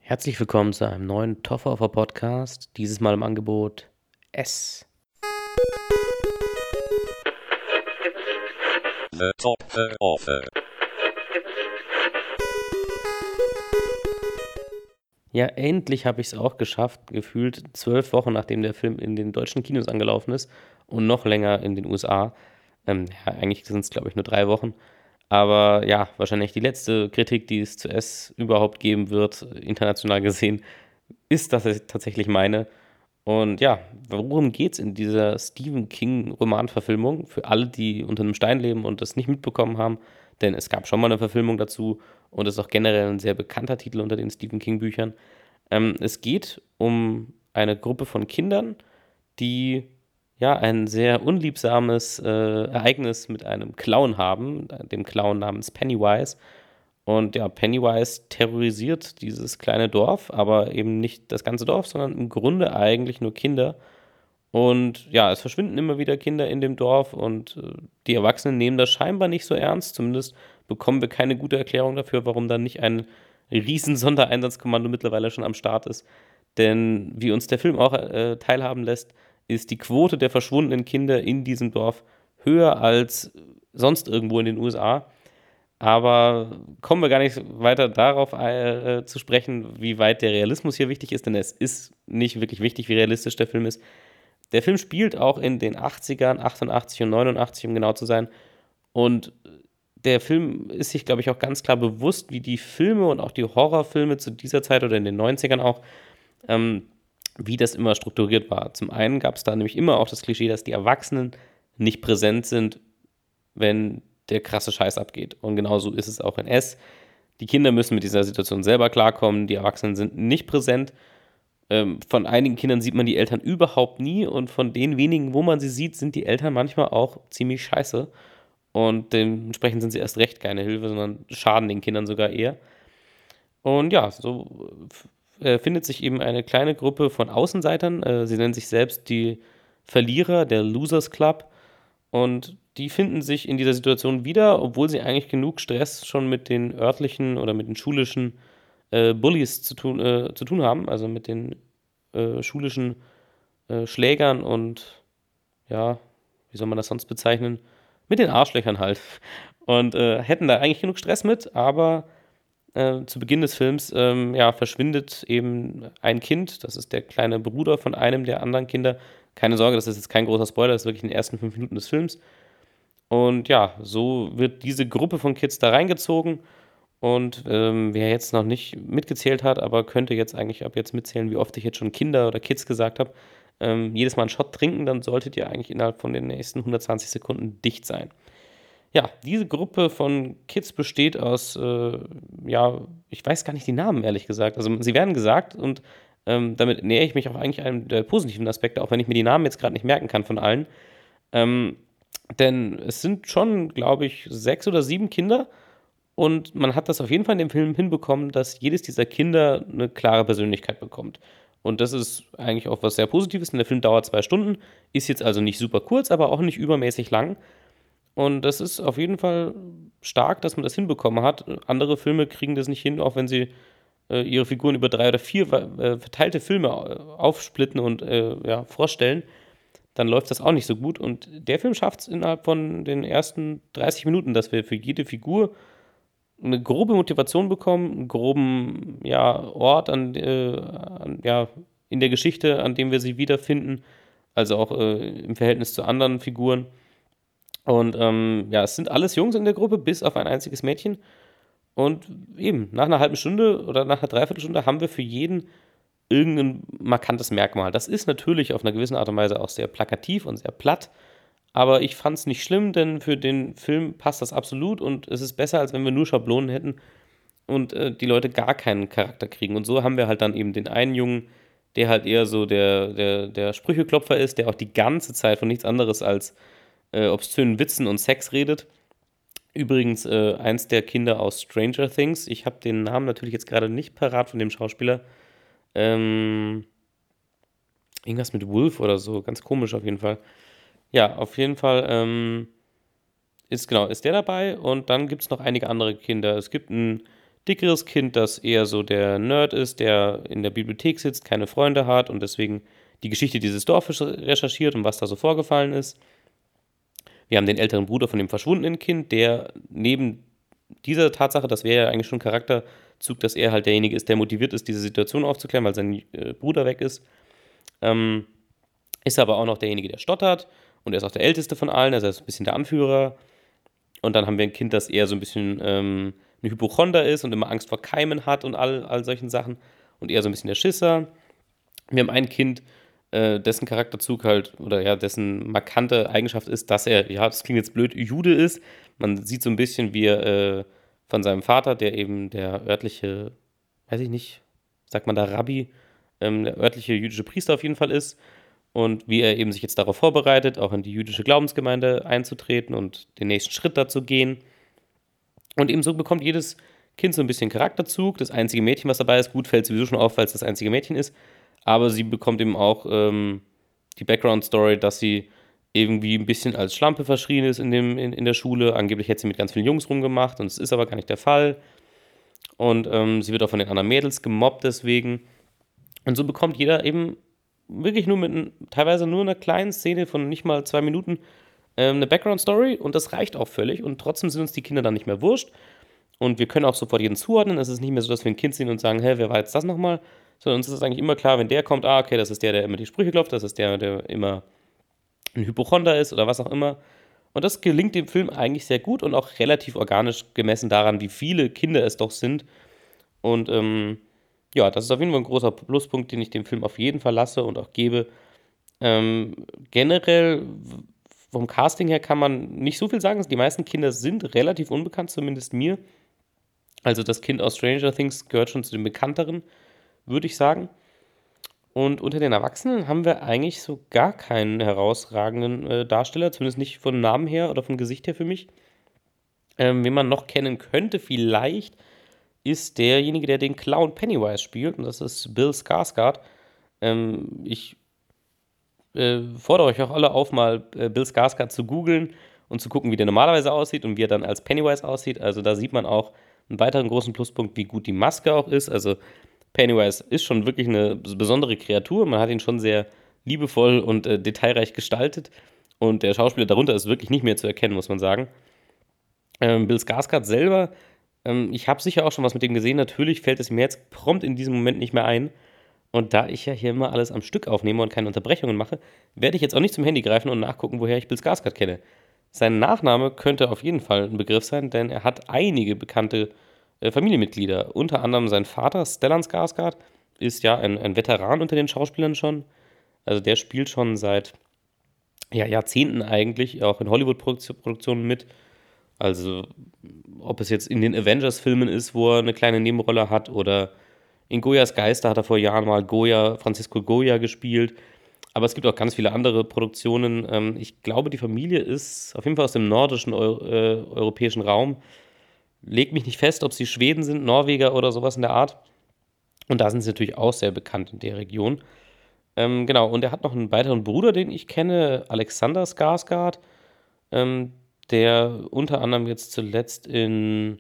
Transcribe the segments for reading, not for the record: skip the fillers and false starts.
Herzlich willkommen zu einem neuen Toffer Podcast, dieses Mal im Angebot S. The Top Offer. Ja, endlich habe ich es auch geschafft, gefühlt 12 Wochen, nachdem der Film in den deutschen Kinos angelaufen ist und noch länger in den USA. Ja, eigentlich sind es, glaube ich, nur 3 Wochen. Aber ja, wahrscheinlich die letzte Kritik, die es zu S überhaupt geben wird, international gesehen, ist das tatsächlich meine. Und ja, worum geht's in dieser Stephen King-Romanverfilmung? Für alle, die unter einem Stein leben und das nicht mitbekommen haben, denn es gab schon mal eine Verfilmung dazu und ist auch generell ein sehr bekannter Titel unter den Stephen King-Büchern. Es geht um eine Gruppe von Kindern, die ja ein sehr unliebsames Ereignis mit einem Clown haben, dem Clown namens Pennywise. Und ja, Pennywise terrorisiert dieses kleine Dorf, aber eben nicht das ganze Dorf, sondern im Grunde eigentlich nur Kinder. Und ja, es verschwinden immer wieder Kinder in dem Dorf und die Erwachsenen nehmen das scheinbar nicht so ernst. Zumindest bekommen wir keine gute Erklärung dafür, warum dann nicht ein riesen Sondereinsatzkommando mittlerweile schon am Start ist. Denn wie uns der Film auch teilhaben lässt, ist die Quote der verschwundenen Kinder in diesem Dorf höher als sonst irgendwo in den USA. Aber kommen wir gar nicht weiter darauf zu sprechen, wie weit der Realismus hier wichtig ist, denn es ist nicht wirklich wichtig, wie realistisch der Film ist. Der Film spielt auch in den 80ern, 88 und 89, um genau zu sein. Und der Film ist sich, glaube ich, auch ganz klar bewusst, wie die Filme und auch die Horrorfilme zu dieser Zeit oder in den 90ern auch, ähm, wie das immer strukturiert war. Zum einen gab es da nämlich immer auch das Klischee, dass die Erwachsenen nicht präsent sind, wenn der krasse Scheiß abgeht. Und genauso ist es auch in S. Die Kinder müssen mit dieser Situation selber klarkommen, die Erwachsenen sind nicht präsent. Von einigen Kindern sieht man die Eltern überhaupt nie und von den wenigen, wo man sie sieht, sind die Eltern manchmal auch ziemlich scheiße. Und dementsprechend sind sie erst recht keine Hilfe, sondern schaden den Kindern sogar eher. Und ja, so findet sich eben eine kleine Gruppe von Außenseitern. Sie nennen sich selbst die Verlierer, der Losers Club. Und die finden sich in dieser Situation wieder, obwohl sie eigentlich genug Stress schon mit den örtlichen oder mit den schulischen Bullies zu tun haben, also mit den schulischen Schlägern und ja, wie soll man das sonst bezeichnen? Mit den Arschlöchern halt. Und hätten da eigentlich genug Stress mit, aber zu Beginn des Films ja, verschwindet eben ein Kind, das ist der kleine Bruder von einem der anderen Kinder. Keine Sorge, das ist jetzt kein großer Spoiler, das ist wirklich in den ersten 5 Minuten des Films. Und ja, so wird diese Gruppe von Kids da reingezogen. Und wer jetzt noch nicht mitgezählt hat, aber könnte jetzt eigentlich ab jetzt mitzählen, wie oft ich jetzt schon Kinder oder Kids gesagt habe, jedes Mal einen Shot trinken, dann solltet ihr eigentlich innerhalb von den nächsten 120 Sekunden dicht sein. Ja, diese Gruppe von Kids besteht aus, ja, ich weiß gar nicht die Namen, ehrlich gesagt. Also sie werden gesagt und damit nähere ich mich auch eigentlich einem der positiven Aspekte, auch wenn ich mir die Namen jetzt gerade nicht merken kann von allen. Ähm, denn es sind schon, glaube ich, 6 oder 7 Kinder und man hat das auf jeden Fall in dem Film hinbekommen, dass jedes dieser Kinder eine klare Persönlichkeit bekommt. Und das ist eigentlich auch was sehr Positives, denn der Film dauert 2 Stunden, ist jetzt also nicht super kurz, aber auch nicht übermäßig lang. Und das ist auf jeden Fall stark, dass man das hinbekommen hat. Andere Filme kriegen das nicht hin, auch wenn sie ihre Figuren über 3 oder 4 verteilte Filme aufsplitten und ja, vorstellen, dann läuft das auch nicht so gut. Und der Film schafft es innerhalb von den ersten 30 Minuten, dass wir für jede Figur eine grobe Motivation bekommen, einen groben ja, Ort ja, in der Geschichte, an dem wir sie wiederfinden, also auch im Verhältnis zu anderen Figuren. Und ja, es sind alles Jungs in der Gruppe, bis auf ein einziges Mädchen. Und eben, nach einer halben Stunde oder nach einer Dreiviertelstunde haben wir für jeden irgendein markantes Merkmal. Das ist natürlich auf einer gewissen Art und Weise auch sehr plakativ und sehr platt, aber ich fand es nicht schlimm, denn für den Film passt das absolut und es ist besser, als wenn wir nur Schablonen hätten und die Leute gar keinen Charakter kriegen. Und so haben wir halt dann eben den einen Jungen, der halt eher so der Sprücheklopfer ist, der auch die ganze Zeit von nichts anderes als obszönen Witzen und Sex redet. Übrigens eins der Kinder aus Stranger Things. Ich habe den Namen natürlich jetzt gerade nicht parat von dem Schauspieler. Ähm, irgendwas mit Wolf oder so. Ganz komisch auf jeden Fall. Ja, auf jeden Fall ist der dabei und dann gibt es noch einige andere Kinder. Es gibt einen dickeres Kind, das eher so der Nerd ist, der in der Bibliothek sitzt, keine Freunde hat und deswegen die Geschichte dieses Dorfes recherchiert und was da so vorgefallen ist. Wir haben den älteren Bruder von dem verschwundenen Kind, der neben dieser Tatsache, das wäre ja eigentlich schon ein Charakterzug, dass er halt derjenige ist, der motiviert ist, diese Situation aufzuklären, weil sein Bruder weg ist, ähm, ist aber auch noch derjenige, der stottert und er ist auch der Älteste von allen, also er ist ein bisschen der Anführer. Und dann haben wir ein Kind, das eher so ein bisschen ein Hypochonder ist und immer Angst vor Keimen hat und all solchen Sachen und eher so ein bisschen der Schisser. Wir haben ein Kind, dessen Charakterzug halt, oder ja, dessen markante Eigenschaft ist, dass er, ja, das klingt jetzt blöd, Jude ist. Man sieht so ein bisschen, wie er von seinem Vater, der eben der örtliche, weiß ich nicht, sagt man da Rabbi, der örtliche jüdische Priester auf jeden Fall ist. Und wie er eben sich jetzt darauf vorbereitet, auch in die jüdische Glaubensgemeinde einzutreten und den nächsten Schritt dazu gehen. Und ebenso bekommt jedes Kind so ein bisschen Charakterzug. Das einzige Mädchen, was dabei ist, gut, fällt sowieso schon auf, weil es das einzige Mädchen ist. Aber sie bekommt eben auch die Background-Story, dass sie irgendwie ein bisschen als Schlampe verschrien ist in der Schule. Angeblich hätte sie mit ganz vielen Jungs rumgemacht und es ist aber gar nicht der Fall. Und sie wird auch von den anderen Mädels gemobbt deswegen. Und so bekommt jeder eben wirklich nur teilweise nur einer kleinen Szene von nicht mal 2 Minuten eine Background-Story und das reicht auch völlig und trotzdem sind uns die Kinder dann nicht mehr wurscht und wir können auch sofort jeden zuordnen. Es ist nicht mehr so, dass wir ein Kind sehen und sagen, hä, wer war jetzt das nochmal? Sondern uns ist eigentlich immer klar, wenn der kommt, okay, das ist der immer die Sprüche klopft, das ist der immer ein Hypochonder ist oder was auch immer. Und das gelingt dem Film eigentlich sehr gut und auch relativ organisch gemessen daran, wie viele Kinder es doch sind. Und ja, das ist auf jeden Fall ein großer Pluspunkt, den ich dem Film auf jeden Fall lasse und auch gebe. Generell vom Casting her kann man nicht so viel sagen. Die meisten Kinder sind relativ unbekannt, zumindest mir. Also das Kind aus Stranger Things gehört schon zu den bekannteren, würde ich sagen. Und unter den Erwachsenen haben wir eigentlich so gar keinen herausragenden Darsteller, zumindest nicht von Namen her oder vom Gesicht her für mich. Wen man noch kennen könnte, vielleicht, ist derjenige, der den Clown Pennywise spielt, und das ist Bill Skarsgård. Ich fordere euch auch alle auf, mal Bill Skarsgård zu googeln und zu gucken, wie der normalerweise aussieht und wie er dann als Pennywise aussieht. Also da sieht man auch einen weiteren großen Pluspunkt, wie gut die Maske auch ist. Also Pennywise ist schon wirklich eine besondere Kreatur. Man hat ihn schon sehr liebevoll und detailreich gestaltet. Und der Schauspieler darunter ist wirklich nicht mehr zu erkennen, muss man sagen. Bill Skarsgård selber, ich habe sicher auch schon was mit dem gesehen. Natürlich fällt es mir jetzt prompt in diesem Moment nicht mehr ein. Und da ich ja hier immer alles am Stück aufnehme und keine Unterbrechungen mache, werde ich jetzt auch nicht zum Handy greifen und nachgucken, woher ich Bill Skarsgård kenne. Sein Nachname könnte auf jeden Fall ein Begriff sein, denn er hat einige bekannte Familienmitglieder. Unter anderem sein Vater, Stellan Skarsgård, ist ja ein Veteran unter den Schauspielern schon. Also der spielt schon seit Jahrzehnten eigentlich auch in Hollywood-Produktionen mit. Also ob es jetzt in den Avengers-Filmen ist, wo er eine kleine Nebenrolle hat, oder in Goyas Geister hat er vor Jahren mal Francisco Goya gespielt. Aber es gibt auch ganz viele andere Produktionen. Ich glaube, die Familie ist auf jeden Fall aus dem nordischen europäischen Raum. Leg mich nicht fest, ob sie Schweden sind, Norweger oder sowas in der Art. Und da sind sie natürlich auch sehr bekannt in der Region. Genau, und er hat noch einen weiteren Bruder, den ich kenne, Alexander Skarsgård, der unter anderem jetzt zuletzt in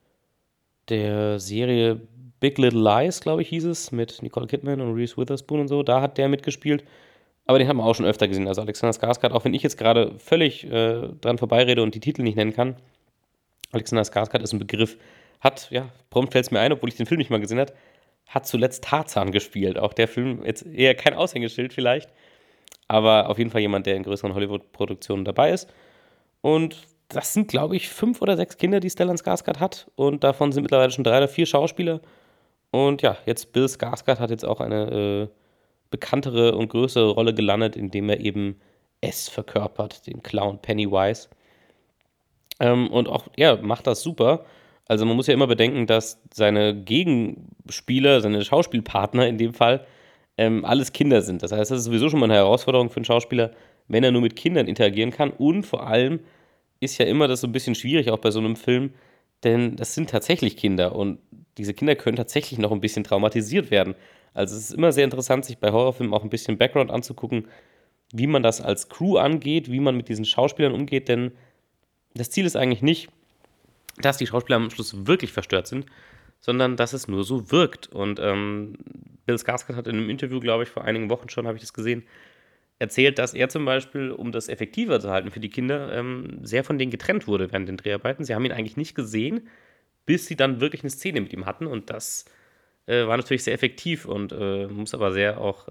der Serie Big Little Lies, glaube ich, hieß es, mit Nicole Kidman und Reese Witherspoon und so, da hat der mitgespielt. Aber den haben wir auch schon öfter gesehen. Also Alexander Skarsgård, auch wenn ich jetzt gerade völlig dran vorbeirede und die Titel nicht nennen kann, Alexander Skarsgård ist ein Begriff, prompt fällt es mir ein, obwohl ich den Film nicht mal gesehen habe, hat zuletzt Tarzan gespielt. Auch der Film, jetzt eher kein Aushängeschild vielleicht, aber auf jeden Fall jemand, der in größeren Hollywood-Produktionen dabei ist. Und das sind, glaube ich, 5 oder 6 Kinder, die Stellan Skarsgård hat. Und davon sind mittlerweile schon 3 oder 4 Schauspieler. Und ja, jetzt Bill Skarsgård hat jetzt auch eine bekanntere und größere Rolle gelandet, indem er eben S verkörpert, den Clown Pennywise. Und auch er macht das super. Also man muss ja immer bedenken, dass seine Gegenspieler, seine Schauspielpartner in dem Fall, alles Kinder sind. Das heißt, das ist sowieso schon mal eine Herausforderung für einen Schauspieler, wenn er nur mit Kindern interagieren kann. Und vor allem ist ja immer das so ein bisschen schwierig, auch bei so einem Film, denn das sind tatsächlich Kinder und diese Kinder können tatsächlich noch ein bisschen traumatisiert werden. Also es ist immer sehr interessant, sich bei Horrorfilmen auch ein bisschen Background anzugucken, wie man das als Crew angeht, wie man mit diesen Schauspielern umgeht, denn das Ziel ist eigentlich nicht, dass die Schauspieler am Schluss wirklich verstört sind, sondern dass es nur so wirkt. Und Bill Skarsgård hat in einem Interview, glaube ich, vor einigen Wochen schon, habe ich das gesehen, erzählt, dass er zum Beispiel, um das effektiver zu halten für die Kinder, sehr von denen getrennt wurde während den Dreharbeiten. Sie haben ihn eigentlich nicht gesehen, bis sie dann wirklich eine Szene mit ihm hatten. Und das war natürlich sehr effektiv und muss aber sehr auch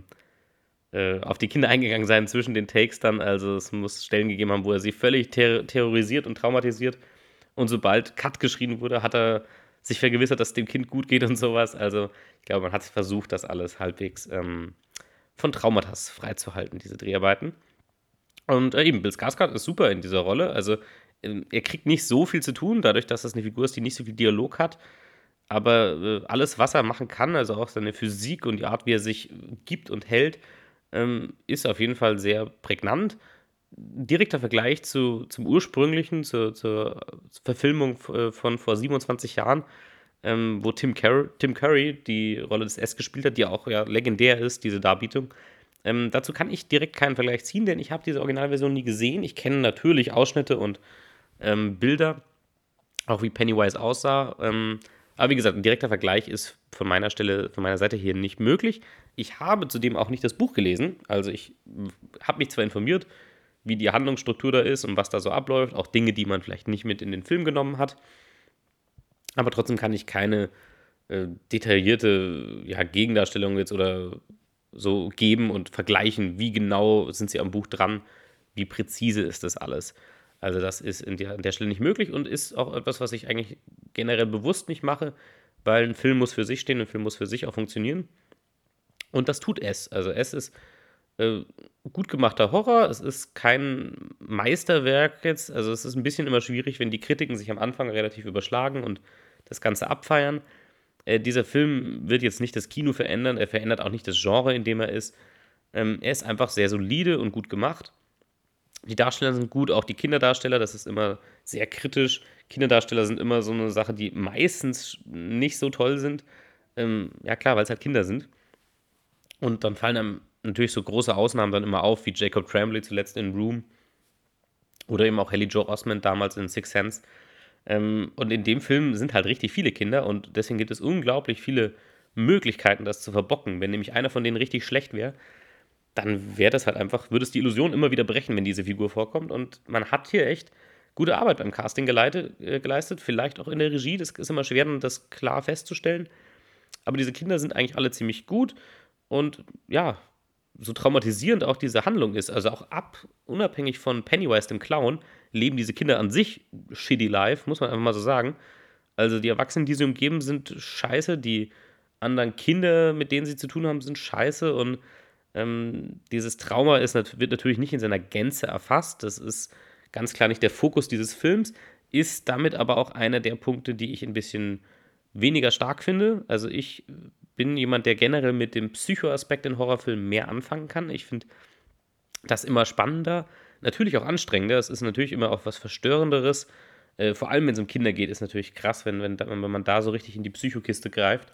auf die Kinder eingegangen sein zwischen den Takes dann. Also es muss Stellen gegeben haben, wo er sie völlig terrorisiert und traumatisiert. Und sobald Cut geschrien wurde, hat er sich vergewissert, dass es dem Kind gut geht und sowas. Also ich glaube, man hat versucht, das alles halbwegs von Traumata freizuhalten, diese Dreharbeiten. Und eben, Bill Skarsgård ist super in dieser Rolle. Also er kriegt nicht so viel zu tun, dadurch, dass das eine Figur ist, die nicht so viel Dialog hat. Aber alles, was er machen kann, also auch seine Physik und die Art, wie er sich gibt und hält, ist auf jeden Fall sehr prägnant. Direkter Vergleich zum ursprünglichen, zur Verfilmung von vor 27 Jahren, wo Tim Curry die Rolle des S gespielt hat, die auch ja legendär ist, diese Darbietung. Dazu kann ich direkt keinen Vergleich ziehen, denn ich habe diese Originalversion nie gesehen. Ich kenne natürlich Ausschnitte und Bilder, auch wie Pennywise aussah. Aber wie gesagt, ein direkter Vergleich ist von meiner Seite hier nicht möglich. Ich habe zudem auch nicht das Buch gelesen. Also ich habe mich zwar informiert, wie die Handlungsstruktur da ist und was da so abläuft, auch Dinge, die man vielleicht nicht mit in den Film genommen hat. Aber trotzdem kann ich keine detaillierte Gegendarstellung jetzt oder so geben und vergleichen, wie genau sind sie am Buch dran, wie präzise ist das alles. Also das ist an der Stelle nicht möglich und ist auch etwas, was ich eigentlich generell bewusst nicht mache, weil ein Film muss für sich stehen, ein Film muss für sich auch funktionieren. Und das tut es. Also es ist äh, gut gemachter Horror, es ist kein Meisterwerk jetzt, also es ist ein bisschen immer schwierig, wenn die Kritiken sich am Anfang relativ überschlagen und das Ganze abfeiern. Dieser Film wird jetzt nicht das Kino verändern, er verändert auch nicht das Genre, in dem er ist. Er ist einfach sehr solide und gut gemacht. Die Darsteller sind gut, auch die Kinderdarsteller, das ist immer sehr kritisch. Kinderdarsteller sind immer so eine Sache, die meistens nicht so toll sind. Ja klar, weil es halt Kinder sind. Und dann fallen einem natürlich so große Ausnahmen dann immer auf, wie Jacob Tremblay zuletzt in Room oder eben auch Haley Joel Osment damals in Sixth Sense. Und in dem Film sind halt richtig viele Kinder und deswegen gibt es unglaublich viele Möglichkeiten, das zu verbocken. Wenn nämlich einer von denen richtig schlecht wäre, dann wäre das halt einfach, würde es die Illusion immer wieder brechen, wenn diese Figur vorkommt. Und man hat hier echt gute Arbeit beim Casting geleistet, vielleicht auch in der Regie. Das ist immer schwer, das klar festzustellen. Aber diese Kinder sind eigentlich alle ziemlich gut. Und ja, so traumatisierend auch diese Handlung ist, also auch unabhängig von Pennywise, dem Clown, leben diese Kinder an sich shitty life, muss man einfach mal so sagen. Also die Erwachsenen, die sie umgeben, sind scheiße, die anderen Kinder, mit denen sie zu tun haben, sind scheiße und dieses Trauma wird natürlich nicht in seiner Gänze erfasst. Das ist ganz klar nicht der Fokus dieses Films, ist damit aber auch einer der Punkte, die ich ein bisschen weniger stark finde. Also ich bin jemand, der generell mit dem Psychoaspekt in Horrorfilmen mehr anfangen kann. Ich finde das immer spannender, natürlich auch anstrengender. Es ist natürlich immer auch was Verstörenderes. Vor allem, wenn es um Kinder geht, ist natürlich krass, wenn man da so richtig in die Psychokiste greift.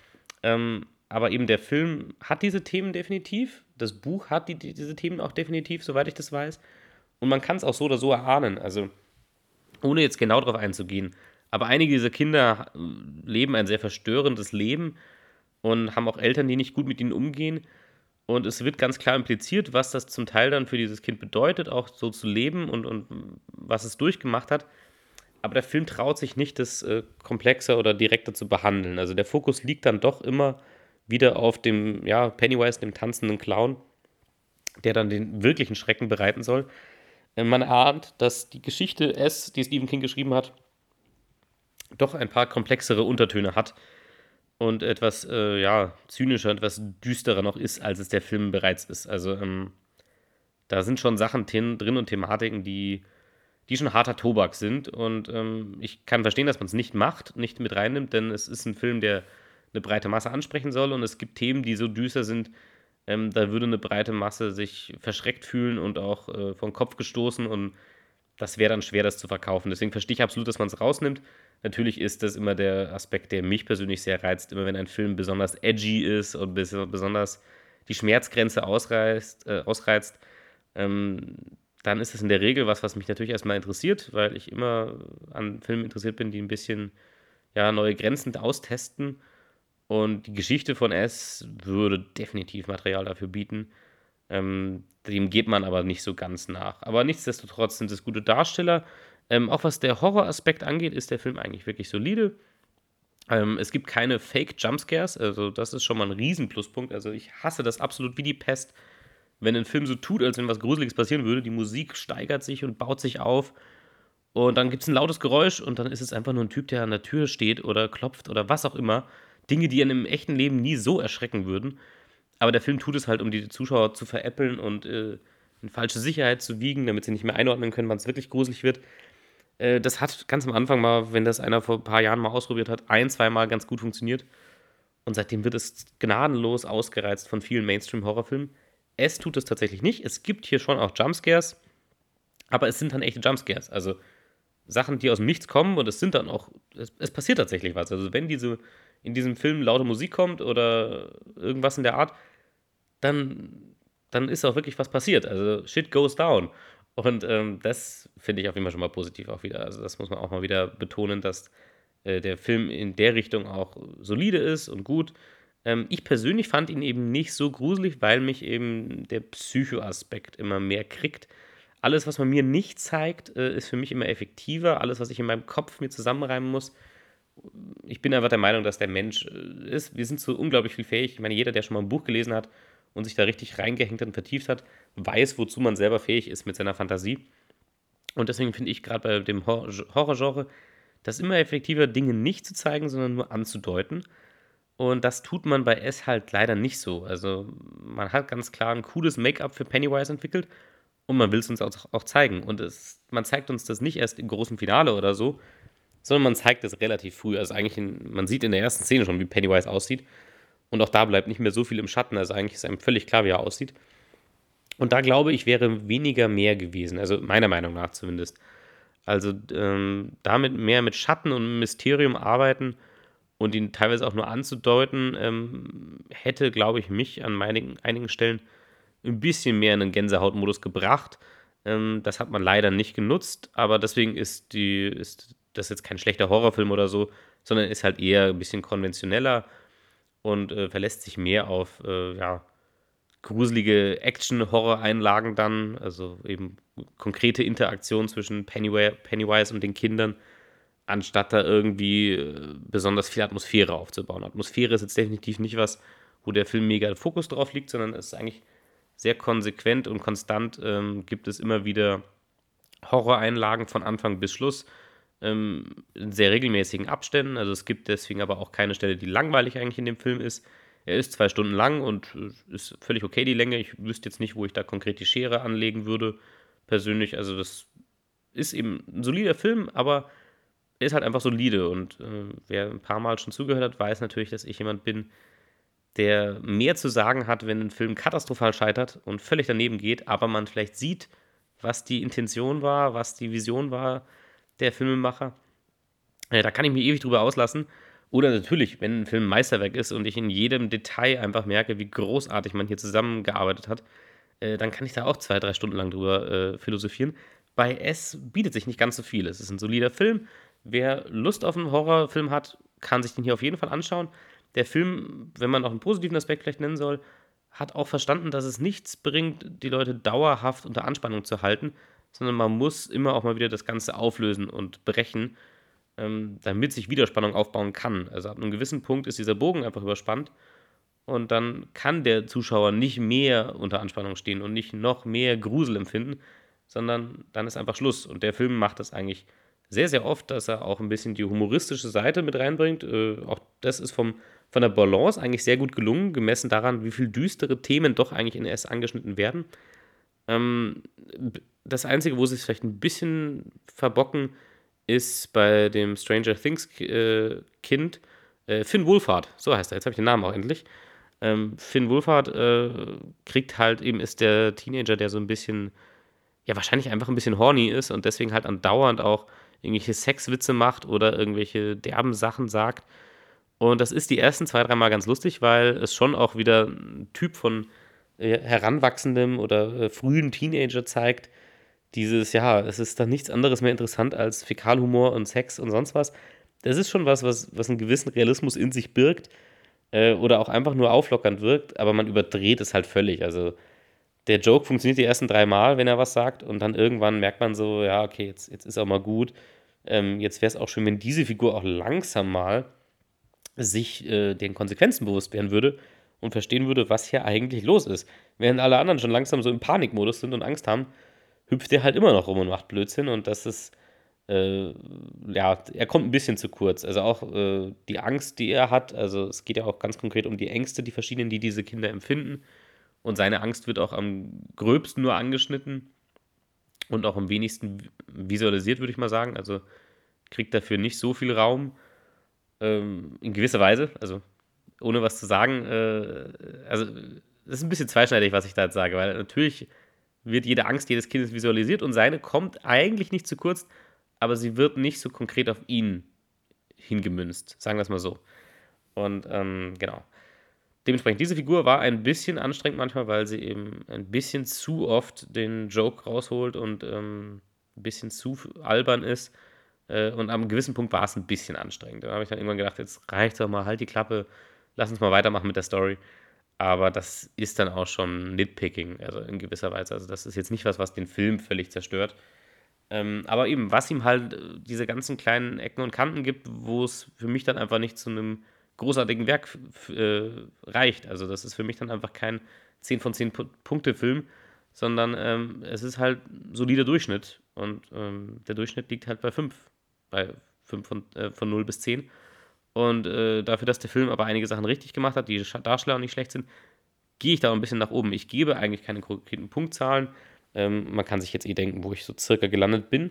Aber eben der Film hat diese Themen definitiv. Das Buch hat diese Themen auch definitiv, soweit ich das weiß. Und man kann es auch so oder so erahnen. Also, ohne jetzt genau darauf einzugehen. Aber einige dieser Kinder leben ein sehr verstörendes Leben und haben auch Eltern, die nicht gut mit ihnen umgehen. Und es wird ganz klar impliziert, was das zum Teil dann für dieses Kind bedeutet, auch so zu leben und was es durchgemacht hat. Aber der Film traut sich nicht, das komplexer oder direkter zu behandeln. Also der Fokus liegt dann doch immer wieder auf dem, ja, Pennywise, dem tanzenden Clown, der dann den wirklichen Schrecken bereiten soll. Man ahnt, dass die Geschichte die Stephen King geschrieben hat, doch ein paar komplexere Untertöne hat und etwas, zynischer, etwas düsterer noch ist, als es der Film bereits ist. Also da sind schon Sachen drin und Thematiken, die schon harter Tobak sind. Und ich kann verstehen, dass man es nicht macht, nicht mit reinnimmt, denn es ist ein Film, der eine breite Masse ansprechen soll. Und es gibt Themen, die so düster sind, da würde eine breite Masse sich verschreckt fühlen und auch vom Kopf gestoßen. Und das wäre dann schwer, das zu verkaufen. Deswegen verstehe ich absolut, dass man es rausnimmt. Natürlich ist das immer der Aspekt, der mich persönlich sehr reizt. Immer wenn ein Film besonders edgy ist und besonders die Schmerzgrenze ausreizt, ähm, dann ist es in der Regel was mich natürlich erstmal interessiert, weil ich immer an Filmen interessiert bin, die ein bisschen ja, neue Grenzen austesten. Und die Geschichte von S würde definitiv Material dafür bieten. Dem geht man aber nicht so ganz nach. Aber nichtsdestotrotz sind es gute Darsteller. Auch was der Horroraspekt angeht, ist der Film eigentlich wirklich solide. Es gibt keine Fake-Jumpscares, also das ist schon mal ein Riesen-Pluspunkt. Also ich hasse das absolut wie die Pest, wenn ein Film so tut, als wenn was Gruseliges passieren würde. Die Musik steigert sich und baut sich auf und dann gibt es ein lautes Geräusch und dann ist es einfach nur ein Typ, der an der Tür steht oder klopft oder was auch immer. Dinge, die einen im echten Leben nie so erschrecken würden. Aber der Film tut es halt, um die Zuschauer zu veräppeln und in falsche Sicherheit zu wiegen, damit sie nicht mehr einordnen können, wann es wirklich gruselig wird. Das hat ganz am Anfang mal, wenn das einer vor ein paar Jahren mal ausprobiert hat, ein, zweimal ganz gut funktioniert. Und seitdem wird es gnadenlos ausgereizt von vielen Mainstream-Horrorfilmen. Es tut es tatsächlich nicht. Es gibt hier schon auch Jumpscares, aber es sind dann echte Jumpscares. Also Sachen, die aus dem Nichts kommen und es sind dann auch, es passiert tatsächlich was. Also wenn in diesem Film laute Musik kommt oder irgendwas in der Art, dann ist auch wirklich was passiert. Also shit goes down. Und das finde ich auf jeden Fall schon mal positiv auch wieder. Also das muss man auch mal wieder betonen, dass der Film in der Richtung auch solide ist und gut. Ich persönlich fand ihn eben nicht so gruselig, weil mich eben der Psycho-Aspekt immer mehr kriegt. Alles, was man mir nicht zeigt, ist für mich immer effektiver. Alles, was ich in meinem Kopf mir zusammenreimen muss. Ich bin einfach der Meinung, dass der Mensch ist. Wir sind so unglaublich viel fähig. Ich meine, jeder, der schon mal ein Buch gelesen hat und sich da richtig reingehängt und vertieft hat, weiß, wozu man selber fähig ist mit seiner Fantasie. Und deswegen finde ich gerade bei dem Horrorgenre das immer effektiver, Dinge nicht zu zeigen, sondern nur anzudeuten. Und das tut man bei S halt leider nicht so. Also man hat ganz klar ein cooles Make-up für Pennywise entwickelt und man will es uns auch zeigen. Und man zeigt uns das nicht erst im großen Finale oder so, sondern man zeigt es relativ früh. Also eigentlich, man sieht in der ersten Szene schon, wie Pennywise aussieht. Und auch da bleibt nicht mehr so viel im Schatten. Also eigentlich ist einem völlig klar, wie er aussieht. Und da glaube ich, wäre weniger mehr gewesen. Also meiner Meinung nach zumindest. Also damit mehr mit Schatten und Mysterium arbeiten und ihn teilweise auch nur anzudeuten, hätte, glaube ich, mich an einigen Stellen ein bisschen mehr in den Gänsehautmodus gebracht. Das hat man leider nicht genutzt, aber deswegen ist das jetzt kein schlechter Horrorfilm oder so, sondern ist halt eher ein bisschen konventioneller und verlässt sich mehr auf ja, gruselige Action-Horror-Einlagen dann, also eben konkrete Interaktion zwischen Pennywise und den Kindern, anstatt da irgendwie besonders viel Atmosphäre aufzubauen. Atmosphäre ist jetzt definitiv nicht was, wo der Film mega Fokus drauf liegt, sondern es ist eigentlich sehr konsequent und konstant gibt es immer wieder Horroreinlagen von Anfang bis Schluss in sehr regelmäßigen Abständen. Also es gibt deswegen aber auch keine Stelle, die langweilig eigentlich in dem Film ist. Er ist 2 Stunden lang und ist völlig okay, die Länge. Ich wüsste jetzt nicht, wo ich da konkret die Schere anlegen würde, persönlich. Also das ist eben ein solider Film, aber er ist halt einfach solide. Und wer ein paar Mal schon zugehört hat, weiß natürlich, dass ich jemand bin, der mehr zu sagen hat, wenn ein Film katastrophal scheitert und völlig daneben geht, aber man vielleicht sieht, was die Intention war, was die Vision war der Filmemacher. Da kann ich mich ewig drüber auslassen. Oder natürlich, wenn ein Film ein Meisterwerk ist und ich in jedem Detail einfach merke, wie großartig man hier zusammengearbeitet hat, dann kann ich da auch 2, 3 Stunden lang drüber philosophieren. Bei S bietet sich nicht ganz so viel. Es ist ein solider Film. Wer Lust auf einen Horrorfilm hat, kann sich den hier auf jeden Fall anschauen. Der Film, wenn man auch einen positiven Aspekt vielleicht nennen soll, hat auch verstanden, dass es nichts bringt, die Leute dauerhaft unter Anspannung zu halten, sondern man muss immer auch mal wieder das Ganze auflösen und brechen, damit sich Widerspannung aufbauen kann. Also ab einem gewissen Punkt ist dieser Bogen einfach überspannt und dann kann der Zuschauer nicht mehr unter Anspannung stehen und nicht noch mehr Grusel empfinden, sondern dann ist einfach Schluss. Und der Film macht das eigentlich sehr, sehr oft, dass er auch ein bisschen die humoristische Seite mit reinbringt. Auch das ist von der Balance eigentlich sehr gut gelungen, gemessen daran, wie viel düstere Themen doch eigentlich in S angeschnitten werden. Ähm, Das Einzige, wo sie es vielleicht ein bisschen verbocken, ist bei dem Stranger Things Kind, Finn Wolfhard, so heißt er, jetzt habe ich den Namen auch endlich. Finn Wolfhard kriegt halt eben, ist der Teenager, der so ein bisschen, ja, wahrscheinlich einfach ein bisschen horny ist und deswegen halt andauernd auch irgendwelche Sexwitze macht oder irgendwelche derben Sachen sagt. Und das ist die ersten 2, 3 Mal ganz lustig, weil es schon auch wieder ein Typ von heranwachsendem oder frühen Teenager zeigt. Ja, es ist dann nichts anderes mehr interessant als Fäkalhumor und Sex und sonst was. das ist schon was einen gewissen Realismus in sich birgt, oder auch einfach nur auflockernd wirkt, aber man überdreht es halt völlig. Also der Joke funktioniert die ersten 3 Mal, wenn er was sagt, und dann irgendwann merkt man so, ja, okay, jetzt ist auch mal gut. Jetzt wäre es auch schön, wenn diese Figur auch langsam mal sich den Konsequenzen bewusst werden würde und verstehen würde, was hier eigentlich los ist. Während alle anderen schon langsam so im Panikmodus sind und Angst haben, hüpft er halt immer noch rum und macht Blödsinn, und das ist, ja, er kommt ein bisschen zu kurz. Also auch die Angst, die er hat, also es geht ja auch ganz konkret um die Ängste, die verschiedenen, die diese Kinder empfinden, und seine Angst wird auch am gröbsten nur angeschnitten und auch am wenigsten visualisiert, würde ich mal sagen. Also kriegt dafür nicht so viel Raum, in gewisser Weise, also ohne was zu sagen. Also das ist ein bisschen zweischneidig, was ich da jetzt sage, weil natürlich wird jede Angst jedes Kindes visualisiert und seine kommt eigentlich nicht zu kurz, aber sie wird nicht so konkret auf ihn hingemünzt, sagen wir es mal so. Und genau. Dementsprechend, diese Figur war ein bisschen anstrengend manchmal, weil sie eben ein bisschen zu oft den Joke rausholt und ein bisschen zu albern ist. Und am gewissen Punkt war es ein bisschen anstrengend. Da habe ich dann irgendwann gedacht, jetzt reicht's doch mal, halt die Klappe, lass uns mal weitermachen mit der Story. Aber das ist dann auch schon Nitpicking, also in gewisser Weise. Also das ist jetzt nicht was den Film völlig zerstört. Aber eben, was ihm halt diese ganzen kleinen Ecken und Kanten gibt, wo es für mich dann einfach nicht zu einem großartigen Werk reicht. Also das ist für mich dann einfach kein 10 von 10 Punkte-Film, sondern es ist halt ein solider Durchschnitt. Und der Durchschnitt liegt halt bei 5 von 0 bis 10. Und dafür, dass der Film aber einige Sachen richtig gemacht hat, die Darsteller auch nicht schlecht sind, gehe ich da auch ein bisschen nach oben. Ich gebe eigentlich keine konkreten Punktzahlen. Man kann sich jetzt denken, wo ich so circa gelandet bin.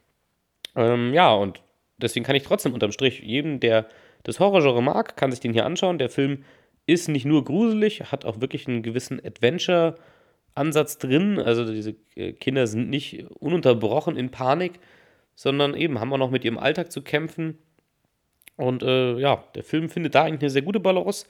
Ja, und deswegen kann ich trotzdem unterm Strich jedem, der das Horrorgenre mag, kann sich den hier anschauen. Der Film ist nicht nur gruselig, hat auch wirklich einen gewissen Adventure-Ansatz drin. Also diese Kinder sind nicht ununterbrochen in Panik, sondern eben haben auch noch mit ihrem Alltag zu kämpfen. Und ja, der Film findet da eigentlich eine sehr gute Balance,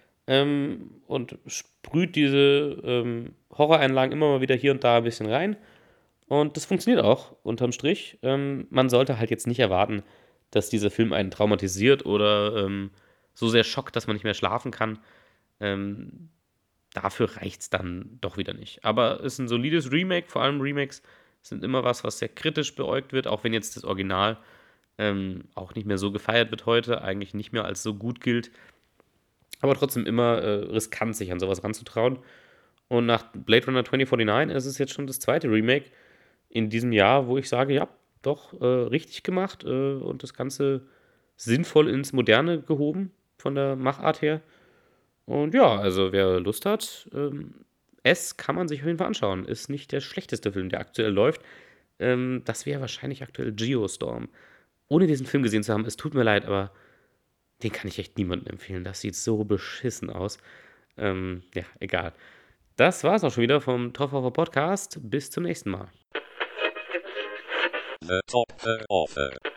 und sprüht diese Horroreinlagen immer mal wieder hier und da ein bisschen rein. Und das funktioniert auch, unterm Strich. Man sollte halt jetzt nicht erwarten, dass dieser Film einen traumatisiert oder so sehr schockt, dass man nicht mehr schlafen kann. Ähm, Dafür reicht es dann doch wieder nicht. Aber es ist ein solides Remake, vor allem Remakes sind immer was sehr kritisch beäugt wird, auch wenn jetzt das Original auch nicht mehr so gefeiert wird heute, eigentlich nicht mehr als so gut gilt. Aber trotzdem immer riskant, sich an sowas ranzutrauen. Und nach Blade Runner 2049 ist es jetzt schon das zweite Remake in diesem Jahr, wo ich sage, ja, doch, richtig gemacht, und das Ganze sinnvoll ins Moderne gehoben, von der Machart her. Und ja, also wer Lust hat, es kann man sich auf jeden Fall anschauen. Ist nicht der schlechteste Film, der aktuell läuft. Das wäre wahrscheinlich aktuell Geostorm. Ohne diesen Film gesehen zu haben, es tut mir leid, aber den kann ich echt niemandem empfehlen. Das sieht so beschissen aus. Ja, egal. Das war's auch schon wieder vom Top Offer Podcast. Bis zum nächsten Mal. The Top Offer.